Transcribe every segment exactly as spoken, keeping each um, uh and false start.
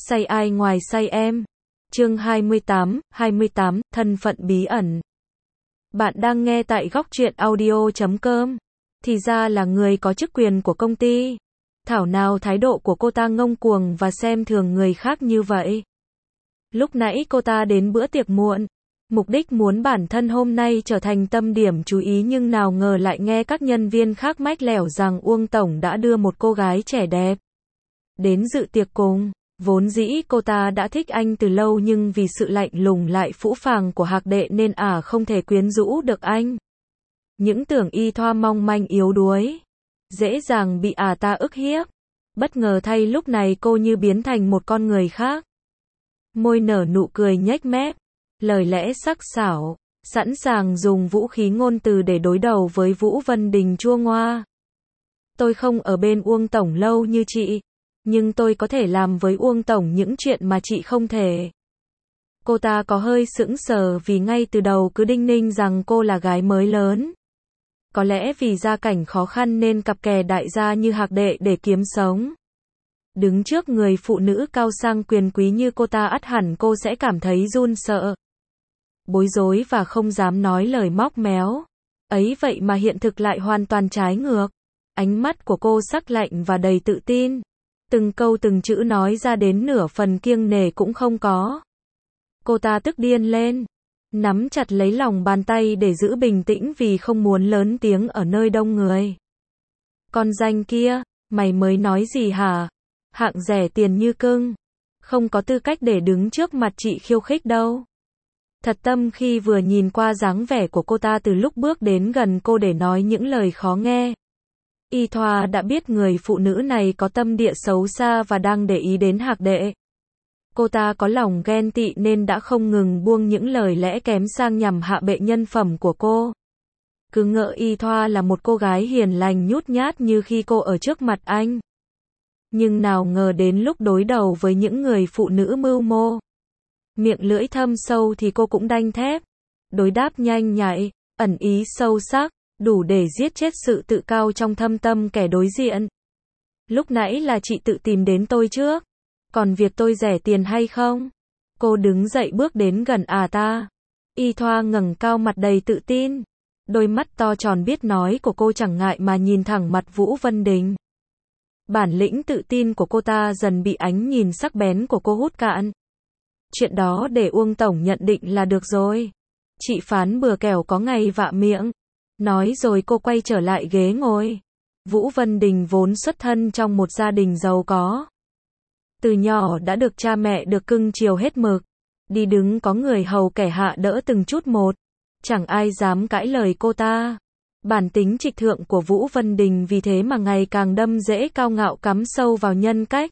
Say ai ngoài say em. Chương hai mươi tám, hai mươi tám, thân phận bí ẩn. Bạn đang nghe tại góc truyện audio chấm com. Thì ra là người có chức quyền của công ty. Thảo nào thái độ của cô ta ngông cuồng và xem thường người khác như vậy. Lúc nãy cô ta đến bữa tiệc muộn, mục đích muốn bản thân hôm nay trở thành tâm điểm chú ý, nhưng nào ngờ lại nghe các nhân viên khác mách lẻo rằng Uông Tổng đã đưa một cô gái trẻ đẹp đến dự tiệc cùng. Vốn dĩ cô ta đã thích anh từ lâu, nhưng vì sự lạnh lùng lại phũ phàng của Hạc Đệ nên ả à không thể quyến rũ được anh. Những tưởng Y Thoa mong manh yếu đuối, dễ dàng bị ả à ta ức hiếp. Bất ngờ thay lúc này cô như biến thành một con người khác. Môi nở nụ cười nhếch mép, lời lẽ sắc sảo, sẵn sàng dùng vũ khí ngôn từ để đối đầu với Vũ Vân Đình chua ngoa. Tôi không ở bên Uông Tổng lâu như chị, nhưng tôi có thể làm với Uông Tổng những chuyện mà chị không thể. Cô ta có hơi sững sờ vì ngay từ đầu cứ đinh ninh rằng cô là gái mới lớn. Có lẽ vì gia cảnh khó khăn nên cặp kè đại gia như Hạc Đệ để kiếm sống. Đứng trước người phụ nữ cao sang quyền quý như cô ta, ắt hẳn cô sẽ cảm thấy run sợ, bối rối và không dám nói lời móc méo. Ấy vậy mà hiện thực lại hoàn toàn trái ngược. Ánh mắt của cô sắc lạnh và đầy tự tin. Từng câu từng chữ nói ra đến nửa phần kiêng nể cũng không có. Cô ta tức điên lên, nắm chặt lấy lòng bàn tay để giữ bình tĩnh vì không muốn lớn tiếng ở nơi đông người. Con danh kia, mày mới nói gì hả? Hạng rẻ tiền như cưng, không có tư cách để đứng trước mặt chị khiêu khích đâu. Thật tâm khi vừa nhìn qua dáng vẻ của cô ta từ lúc bước đến gần cô để nói những lời khó nghe, Y Thoa đã biết người phụ nữ này có tâm địa xấu xa và đang để ý đến Hạc Đệ. Cô ta có lòng ghen tị nên đã không ngừng buông những lời lẽ kém sang nhằm hạ bệ nhân phẩm của cô. Cứ ngỡ Y Thoa là một cô gái hiền lành nhút nhát như khi cô ở trước mặt anh. Nhưng nào ngờ đến lúc đối đầu với những người phụ nữ mưu mô, miệng lưỡi thâm sâu thì cô cũng đanh thép. Đối đáp nhanh nhạy, ẩn ý sâu sắc, đủ để giết chết sự tự cao trong thâm tâm kẻ đối diện. Lúc nãy là chị tự tìm đến tôi trước, còn việc tôi rẻ tiền hay không? Cô đứng dậy bước đến gần à ta. Y Thoa ngẩng cao mặt đầy tự tin. Đôi mắt to tròn biết nói của cô chẳng ngại mà nhìn thẳng mặt Vũ Vân Đình. Bản lĩnh tự tin của cô ta dần bị ánh nhìn sắc bén của cô hút cạn. Chuyện đó để Uông Tổng nhận định là được rồi. Chị phán bừa kẻo có ngày vạ miệng. Nói rồi cô quay trở lại ghế ngồi. Vũ Vân Đình vốn xuất thân trong một gia đình giàu có. Từ nhỏ đã được cha mẹ được cưng chiều hết mực. Đi đứng có người hầu kẻ hạ đỡ từng chút một. Chẳng ai dám cãi lời cô ta. Bản tính trịch thượng của Vũ Vân Đình vì thế mà ngày càng đâm rễ cao ngạo cắm sâu vào nhân cách.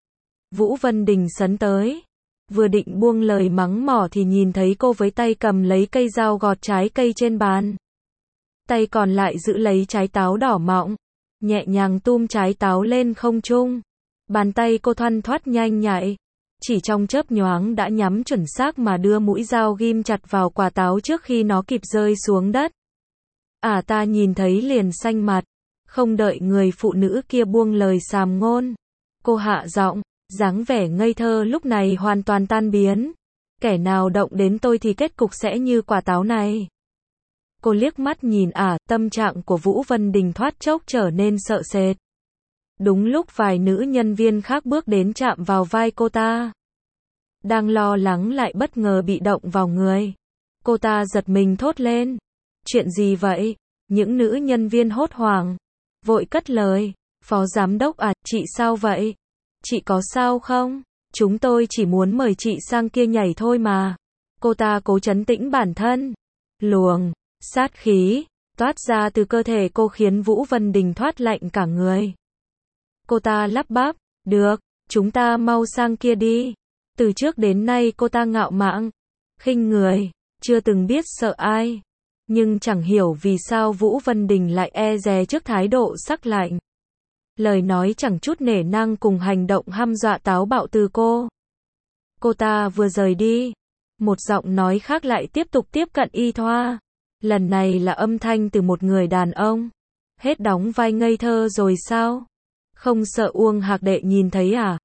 Vũ Vân Đình sấn tới, vừa định buông lời mắng mỏ thì nhìn thấy cô với tay cầm lấy cây dao gọt trái cây trên bàn. Tay còn lại giữ lấy trái táo đỏ mọng, nhẹ nhàng tum trái táo lên không trung. Bàn tay cô thoăn thoắt nhanh nhạy, chỉ trong chớp nhoáng đã nhắm chuẩn xác mà đưa mũi dao ghim chặt vào quả táo trước khi nó kịp rơi xuống đất. À ta nhìn thấy liền xanh mặt, không đợi người phụ nữ kia buông lời sàm ngôn. Cô hạ giọng, dáng vẻ ngây thơ lúc này hoàn toàn tan biến. Kẻ nào động đến tôi thì kết cục sẽ như quả táo này. Cô liếc mắt nhìn ả, à, tâm trạng của Vũ Vân Đình thoát chốc trở nên sợ sệt. Đúng lúc vài nữ nhân viên khác bước đến chạm vào vai cô ta. Đang lo lắng lại bất ngờ bị động vào người. Cô ta giật mình thốt lên. Chuyện gì vậy? Những nữ nhân viên hốt hoảng, vội cất lời. Phó giám đốc à, chị sao vậy? Chị có sao không? Chúng tôi chỉ muốn mời chị sang kia nhảy thôi mà. Cô ta cố trấn tĩnh bản thân. Luồng sát khí toát ra từ cơ thể cô khiến Vũ Vân Đình thoát lạnh cả người. Cô ta lắp bắp, được, chúng ta mau sang kia đi. Từ trước đến nay cô ta ngạo mạn, khinh người, chưa từng biết sợ ai. Nhưng chẳng hiểu vì sao Vũ Vân Đình lại e dè trước thái độ sắc lạnh, lời nói chẳng chút nể nang cùng hành động hăm dọa táo bạo từ cô. Cô ta vừa rời đi, một giọng nói khác lại tiếp tục tiếp cận Y Thoa. Lần này là âm thanh từ một người đàn ông. Hết đóng vai ngây thơ rồi sao? Không sợ Uông Hạc Đệ nhìn thấy à?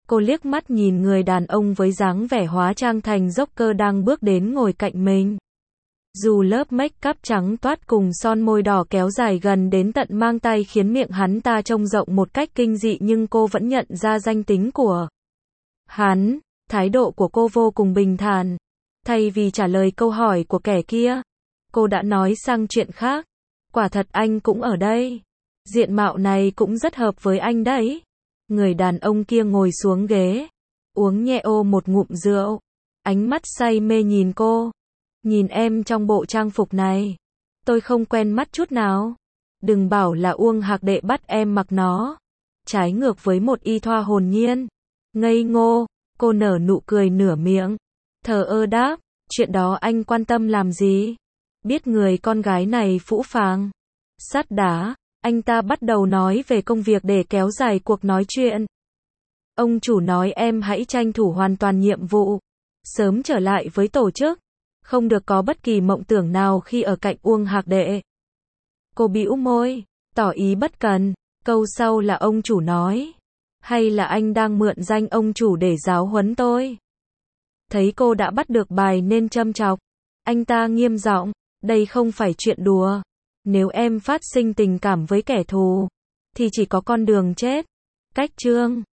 Cô liếc mắt nhìn người đàn ông với dáng vẻ hóa trang thành Joker đang bước đến ngồi cạnh mình. Dù lớp make up trắng toát cùng son môi đỏ kéo dài gần đến tận mang tay khiến miệng hắn ta trông rộng một cách kinh dị, nhưng cô vẫn nhận ra danh tính của hắn. Thái độ của cô vô cùng bình thản. Thay vì trả lời câu hỏi của kẻ kia, cô đã nói sang chuyện khác. Quả thật anh cũng ở đây. Diện mạo này cũng rất hợp với anh đấy. Người đàn ông kia ngồi xuống ghế, uống nhẹ ô một ngụm rượu. Ánh mắt say mê nhìn cô. Nhìn em trong bộ trang phục này, tôi không quen mắt chút nào. Đừng bảo là Uông Hạc Đệ bắt em mặc nó. Trái ngược với một y thoa hồn nhiên, ngây ngô, cô nở nụ cười nửa miệng. Thờ ơ đáp, chuyện đó anh quan tâm làm gì? Biết người con gái này phũ phàng, sắt đá. Anh ta bắt đầu nói về công việc để kéo dài cuộc nói chuyện. Ông chủ nói em hãy tranh thủ hoàn toàn nhiệm vụ, sớm trở lại với tổ chức, không được có bất kỳ mộng tưởng nào khi ở cạnh Uông Hạc Đệ. Cô bĩu môi, tỏ ý bất cần. Câu sau là ông chủ nói, hay là anh đang mượn danh ông chủ để giáo huấn tôi? Thấy cô đã bắt được bài nên châm chọc, anh ta nghiêm giọng, đây không phải chuyện đùa. Nếu em phát sinh tình cảm với kẻ thù, thì chỉ có con đường chết. Cách chương